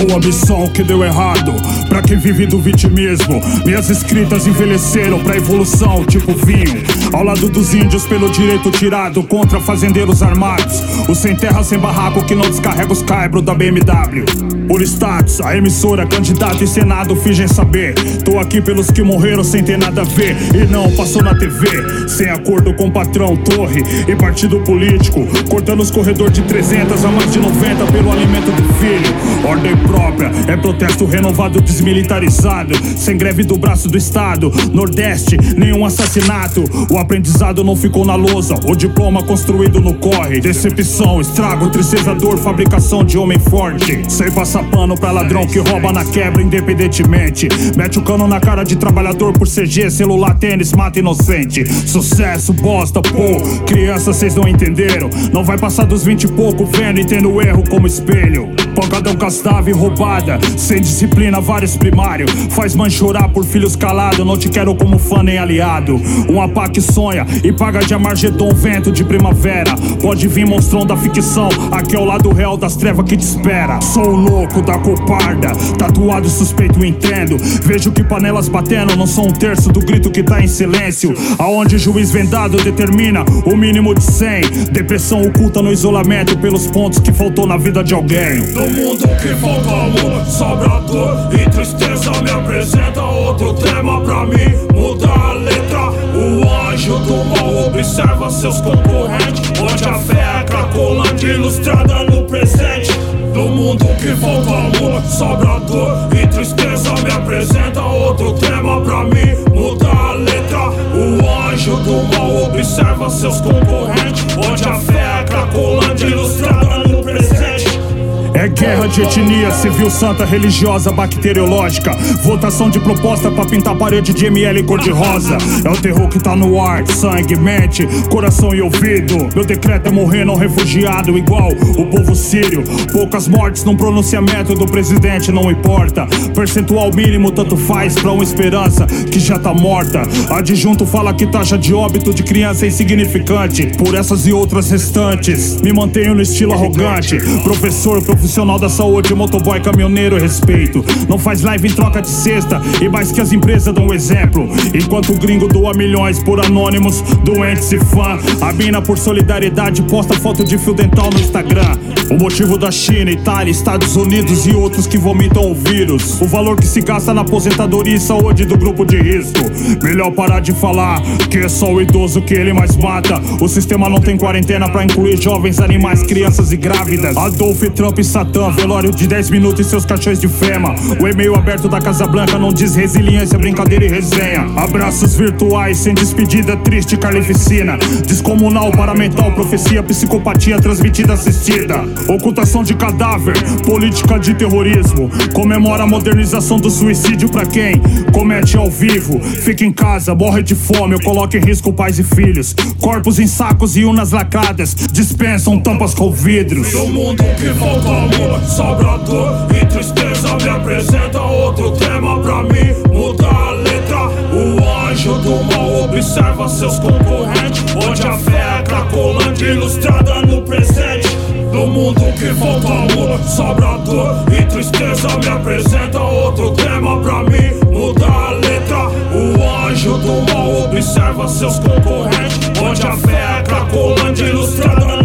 Boa missão que deu errado, pra quem vive do vitimismo. Minhas escritas envelheceram pra evolução, tipo vinho. Ao lado dos índios pelo direito tirado, contra fazendeiros armados. Os sem terra, sem barraco que não descarrega os caibros da BMW. Por status, a emissora, candidato e senado fingem saber. Tô aqui pelos que morreram sem ter nada a ver e não passou na TV. Sem acordo com patrão, torre e partido político, cortando os corredores de 300 a mais de 90 pelo alimento do filho. Ordem própria, é protesto renovado desmilitarizado. Sem greve do braço do Estado, Nordeste, nenhum assassinato. O aprendizado não ficou na lousa, o diploma construído no corre. Decepção, estrago, tristeza, dor, fabricação de homem forte. Sem passar pano pra ladrão que rouba na quebra independentemente. Mete o cano na cara de trabalhador por CG, celular, tênis, mata inocente. Sucesso, bosta, pô, criança cês não entenderam. Não vai passar dos 20 e pouco vendo e tendo erro como espelho. Pancadão castável e roubada, sem disciplina, vários primários. Faz mãe chorar por filhos calados, não te quero como fã nem aliado. Um apá que sonha e paga de Amargedon, vento de primavera. Pode vir monstrão da ficção, aqui é o lado real das trevas que te espera. Sou o louco da coparda, tatuado suspeito entendo. Vejo que panelas batendo não são um terço do grito que tá em silêncio. Aonde juiz vendado determina o mínimo de 100. Depressão oculta no isolamento pelos pontos que faltou na vida de alguém. No mundo que falta amor, sobra dor e tristeza. Me apresenta outro tema pra mim, muda a letra. O anjo do mal observa seus concorrentes, onde a fé é cracolante ilustrada no presente. No mundo que falta amor, sobra dor e tristeza. Me apresenta outro tema pra mim, muda a letra. O anjo do mal observa seus concorrentes, onde a fé é cracolante ilustrada no presente. É guerra de etnia, civil, santa, religiosa, bacteriológica. Votação de proposta pra pintar parede de ML cor-de-rosa. É o terror que tá no ar, sangue, mente, coração e ouvido. Meu decreto é morrer não refugiado, igual o povo sírio. Poucas mortes num pronunciamento do presidente, não importa. Percentual mínimo tanto faz pra uma esperança que já tá morta. Adjunto fala que taxa de óbito de criança é insignificante. Por essas e outras restantes, me mantenho no estilo arrogante. Profissional da saúde, motoboy, caminhoneiro, respeito. Não faz live em troca de cesta e mais que as empresas dão exemplo. Enquanto o gringo doa milhões por anônimos, doentes e fã. A mina por solidariedade posta foto de fio dental no Instagram. O motivo da China, Itália, Estados Unidos e outros que vomitam o vírus. O valor que se gasta na aposentadoria e saúde do grupo de risco. Melhor parar de falar que é só o idoso que ele mais mata. O sistema não tem quarentena pra incluir jovens, animais, crianças e grávidas. Adolf Trump e Satã, velório de 10 minutos e seus caixões de fema. O e-mail aberto da Casa Branca não diz resiliência, brincadeira e resenha. Abraços virtuais, sem despedida, triste carnificina. Descomunal, paramental, profecia, psicopatia transmitida, assistida. Ocultação de cadáver, política de terrorismo. Comemora a modernização do suicídio pra quem comete ao vivo. Fica em casa, morre de fome, eu coloco em risco pais e filhos. Corpos em sacos e urnas lacradas dispensam tampas com vidros. No mundo que falta amor, sobra dor e tristeza. Me apresenta outro tema pra mim, muda a letra. O anjo do mal observa seus concorrentes, onde a fé é cracolante ilustrada no presente. No mundo que falta amor, sobra dor e tristeza. Me apresenta outro tema pra mim, muda a letra. O anjo do mal observa seus concorrentes, onde a fé é cracolante ilustrada no